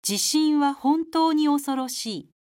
地震は本当に恐ろしい。